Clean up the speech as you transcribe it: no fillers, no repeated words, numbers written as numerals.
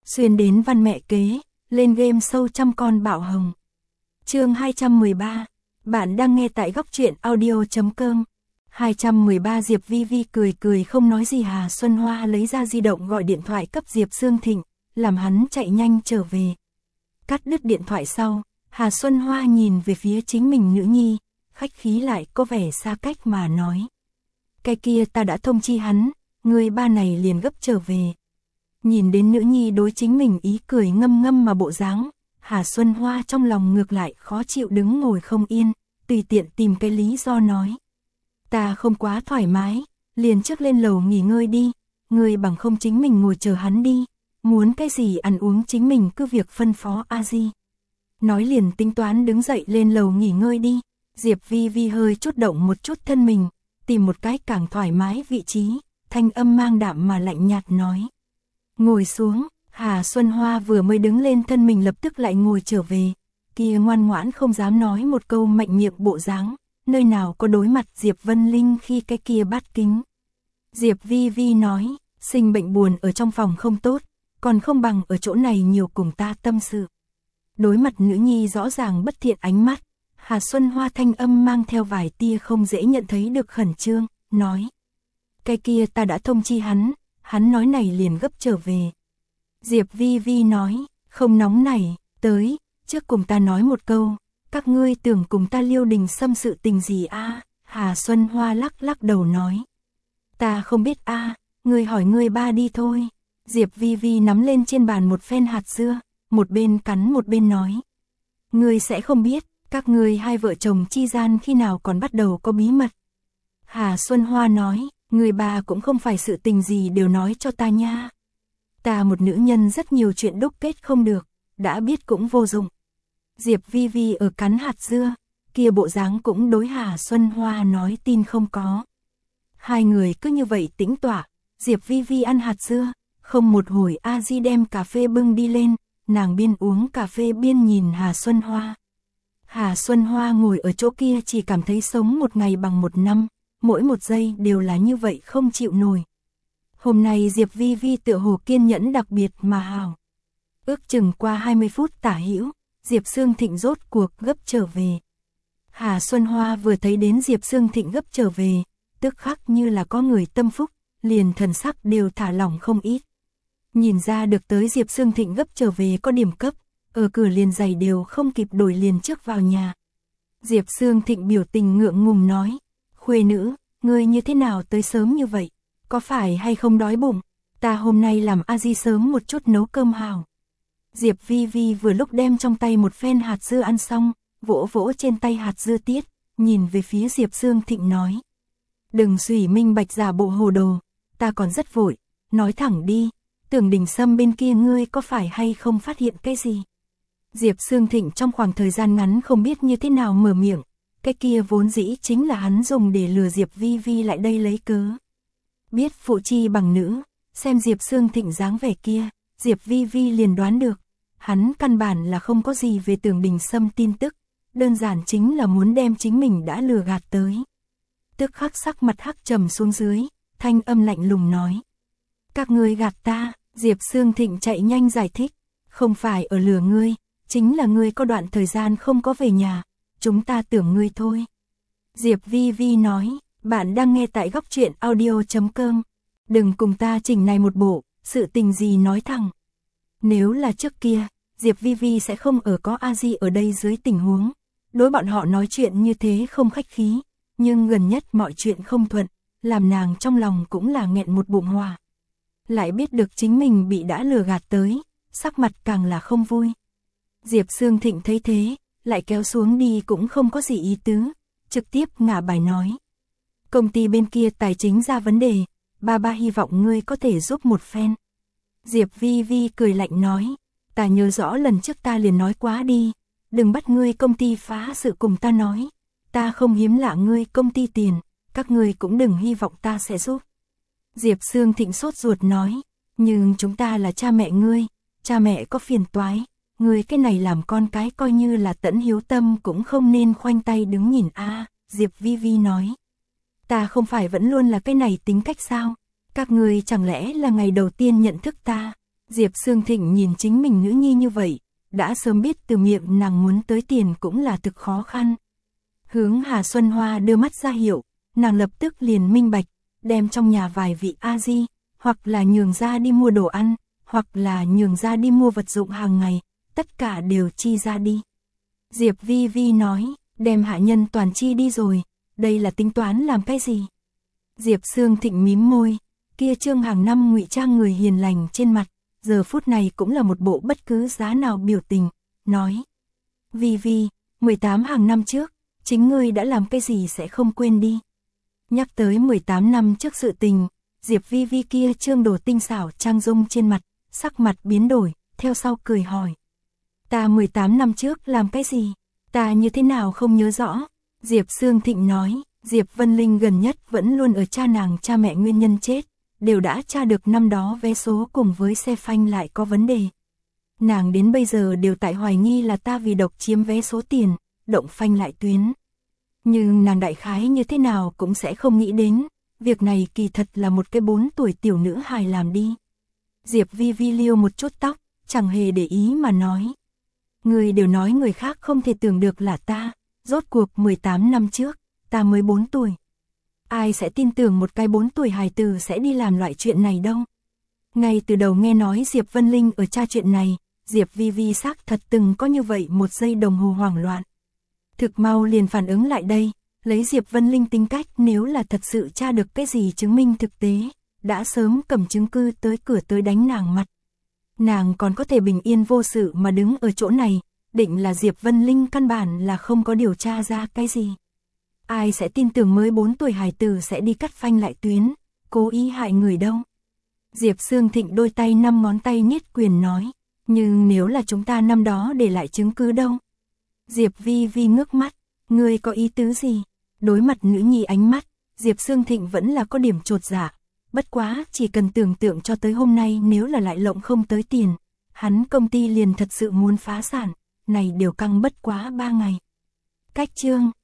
Xuyên đến văn mẹ kế, lên game sâu trăm con bạo hồng. Chương 213, bạn đang nghe tại góc truyện audio.com. 213 Diệp Vi Vi cười cười không nói gì. Hà Xuân Hoa lấy ra di động gọi điện thoại cấp Diệp Sương Thịnh, làm hắn chạy nhanh trở về. Cắt đứt điện thoại sau, Hà Xuân Hoa nhìn về phía chính mình nữ nhi, khách khí lại có vẻ xa cách mà nói. Cái kia ta đã thông chi hắn, người ba này liền gấp trở về. Nhìn đến nữ nhi đối chính mình ý cười ngâm ngâm mà bộ dáng, Hà Xuân Hoa trong lòng ngược lại khó chịu đứng ngồi không yên, tùy tiện tìm cái lý do nói. Ta không quá thoải mái, liền trước lên lầu nghỉ ngơi đi, người bằng không chính mình ngồi chờ hắn đi, muốn cái gì ăn uống chính mình cứ việc phân phó a di. Nói liền tính toán đứng dậy lên lầu nghỉ ngơi đi. Diệp Vi Vi hơi chút động một chút thân mình, tìm một cái càng thoải mái vị trí, thanh âm mang đạm mà lạnh nhạt nói. Ngồi xuống. Hà Xuân Hoa vừa mới đứng lên thân mình lập tức lại ngồi trở về, kia ngoan ngoãn không dám nói một câu mạnh miệng bộ dáng, nơi nào có đối mặt Diệp Vân Linh khi cái kia bát kính. Diệp Vi Vi nói, sinh bệnh buồn ở trong phòng không tốt, còn không bằng ở chỗ này nhiều cùng ta tâm sự. Đối mặt nữ nhi rõ ràng bất thiện ánh mắt, Hà Xuân Hoa thanh âm mang theo vài tia không dễ nhận thấy được khẩn trương, nói. Cái kia ta đã thông chi hắn nói này liền gấp trở về. Diệp Vi Vi nói, không nóng này, tới, trước cùng ta nói một câu, các ngươi tưởng cùng ta Liêu Đình Sâm sự tình gì a? Hà Xuân Hoa lắc lắc đầu nói. Ta không biết a, ngươi hỏi ngươi ba đi thôi. Diệp Vi Vi nắm lên trên bàn một phen hạt dưa, một bên cắn một bên nói. Ngươi sẽ không biết, các ngươi hai vợ chồng chi gian khi nào còn bắt đầu có bí mật. Hà Xuân Hoa nói, người bà cũng không phải sự tình gì đều nói cho ta nha. Ta một nữ nhân rất nhiều chuyện đúc kết không được, đã biết cũng vô dụng. Diệp Vi Vi ở cắn hạt dưa, kia bộ dáng cũng đối Hà Xuân Hoa nói tin không có. Hai người cứ như vậy tĩnh tọa, Diệp Vi Vi ăn hạt dưa, không một hồi a di đem cà phê bưng đi lên, nàng biên uống cà phê biên nhìn Hà Xuân Hoa. Hà Xuân Hoa ngồi ở chỗ kia chỉ cảm thấy sống một ngày bằng một năm, mỗi một giây đều là như vậy không chịu nổi. Hôm nay Diệp Vi Vi tựa hồ kiên nhẫn đặc biệt mà hào. Ước chừng qua 20 phút tả hữu, Diệp Sương Thịnh rốt cuộc gấp trở về. Hà Xuân Hoa vừa thấy đến Diệp Sương Thịnh gấp trở về, tức khắc như là có người tâm phúc, liền thần sắc đều thả lỏng không ít. Nhìn ra được tới Diệp Sương Thịnh gấp trở về có điểm cấp, ở cửa liền giày đều không kịp đổi liền trước vào nhà. Diệp Sương Thịnh biểu tình ngượng ngùng nói, khuê nữ, ngươi như thế nào tới sớm như vậy? Có phải hay không đói bụng? Ta hôm nay làm a di sớm một chút nấu cơm hào. Diệp Vi Vi vừa lúc đem trong tay một phen hạt dưa ăn xong, vỗ vỗ trên tay hạt dưa tiết, nhìn về phía Diệp Sương Thịnh nói. Đừng suy minh bạch giả bộ hồ đồ, ta còn rất vội, nói thẳng đi, Tưởng Đình Sâm bên kia ngươi có phải hay không phát hiện cái gì? Diệp Sương Thịnh trong khoảng thời gian ngắn không biết như thế nào mở miệng, cái kia vốn dĩ chính là hắn dùng để lừa Diệp Vi Vi lại đây lấy cớ. Biết phụ chi bằng nữ, xem Diệp Sương Thịnh dáng vẻ kia, Diệp Vi Vi liền đoán được, hắn căn bản là không có gì về Tưởng Đình Sâm tin tức, đơn giản chính là muốn đem chính mình đã lừa gạt tới. Tức khắc sắc mặt hắc trầm xuống dưới, thanh âm lạnh lùng nói. Các ngươi gạt ta, Diệp Sương Thịnh chạy nhanh giải thích, không phải ở lừa ngươi, chính là ngươi có đoạn thời gian không có về nhà, chúng ta tưởng ngươi thôi. Diệp Vi Vi nói. Bạn đang nghe tại góc truyện audio.com. Đừng cùng ta chỉnh này một bộ, sự tình gì nói thẳng. Nếu là trước kia, Diệp Vi Vi sẽ không ở có a di ở đây dưới tình huống. Đối bọn họ nói chuyện như thế không khách khí, nhưng gần nhất mọi chuyện không thuận, làm nàng trong lòng cũng là nghẹn một bụng hỏa. Lại biết được chính mình bị đã lừa gạt tới, sắc mặt càng là không vui. Diệp Sương Thịnh thấy thế, lại kéo xuống đi cũng không có gì ý tứ, trực tiếp ngả bài nói. Công ty bên kia tài chính ra vấn đề, ba hy vọng ngươi có thể giúp một phen. Diệp Vi Vi cười lạnh nói, ta nhớ rõ lần trước ta liền nói quá đi, đừng bắt ngươi công ty phá sự cùng ta nói, ta không hiếm lạ ngươi công ty tiền, các ngươi cũng đừng hy vọng ta sẽ giúp. Diệp Sương Thịnh sốt ruột nói, nhưng chúng ta là cha mẹ ngươi, cha mẹ có phiền toái, ngươi cái này làm con cái coi như là tẫn hiếu tâm cũng không nên khoanh tay đứng nhìn a. Diệp Vi Vi nói. Ta không phải vẫn luôn là cái này tính cách sao? Các ngươi chẳng lẽ là ngày đầu tiên nhận thức ta? Diệp Sương Thịnh nhìn chính mình nữ nhi như vậy, đã sớm biết từ miệng nàng muốn tới tiền cũng là thực khó khăn. Hướng Hà Xuân Hoa đưa mắt ra hiệu, nàng lập tức liền minh bạch, đem trong nhà vài vị A-di, hoặc là nhường ra đi mua đồ ăn, hoặc là nhường ra đi mua vật dụng hàng ngày, tất cả đều chi ra đi. Diệp Vi Vi nói, đem hạ nhân toàn chi đi rồi, đây là tính toán làm cái gì? Diệp Sương Thịnh mím môi, kia trương hàng năm ngụy trang người hiền lành trên mặt, giờ phút này cũng là một bộ bất cứ giá nào biểu tình, nói. Vi Vi, 18 hàng năm trước, chính ngươi đã làm cái gì sẽ không quên đi. Nhắc tới 18 năm trước sự tình, Diệp Vi Vi kia trương đồ tinh xảo trang dung trên mặt, sắc mặt biến đổi, theo sau cười hỏi. Ta 18 năm trước làm cái gì? Ta như thế nào không nhớ rõ? Diệp Sương Thịnh nói, Diệp Vân Linh gần nhất vẫn luôn ở tra nàng cha mẹ nguyên nhân chết, đều đã tra được năm đó vé số cùng với xe phanh lại có vấn đề. Nàng đến bây giờ đều tại hoài nghi là ta vì độc chiếm vé số tiền, động phanh lại tuyến. Nhưng nàng đại khái như thế nào cũng sẽ không nghĩ đến, việc này kỳ thật là một cái 4 tuổi tiểu nữ hài làm đi. Diệp Vi Vi liêu một chút tóc, chẳng hề để ý mà nói. Người đều nói người khác không thể tưởng được là ta, rốt cuộc 18 năm trước, ta mới 4 tuổi. Ai sẽ tin tưởng một cái 4 tuổi hài tử sẽ đi làm loại chuyện này đâu. Ngay từ đầu nghe nói Diệp Vân Linh ở tra chuyện này, Diệp Vi Vi xác thật từng có như vậy một giây đồng hồ hoảng loạn. Thực mau liền phản ứng lại đây, lấy Diệp Vân Linh tính cách nếu là thật sự tra được cái gì chứng minh thực tế, đã sớm cầm chứng cứ tới cửa tới đánh nàng mặt. Nàng còn có thể bình yên vô sự mà đứng ở chỗ này, định là Diệp Vân Linh căn bản là không có điều tra ra cái gì. Ai sẽ tin tưởng mới 4 tuổi hài tử sẽ đi cắt phanh lại tuyến, cố ý hại người đâu. Diệp Sương Thịnh đôi tay 5 ngón tay niết quyền nói, nhưng nếu là chúng ta năm đó để lại chứng cứ đâu. Diệp Vi Vi ngước mắt, ngươi có ý tứ gì? Đối mặt nữ nhi ánh mắt, Diệp Sương Thịnh vẫn là có điểm chột dạ. Bất quá, chỉ cần tưởng tượng cho tới hôm nay nếu là lại lộng không tới tiền, hắn công ty liền thật sự muốn phá sản, này đều căng bất quá 3 ngày. Cách chương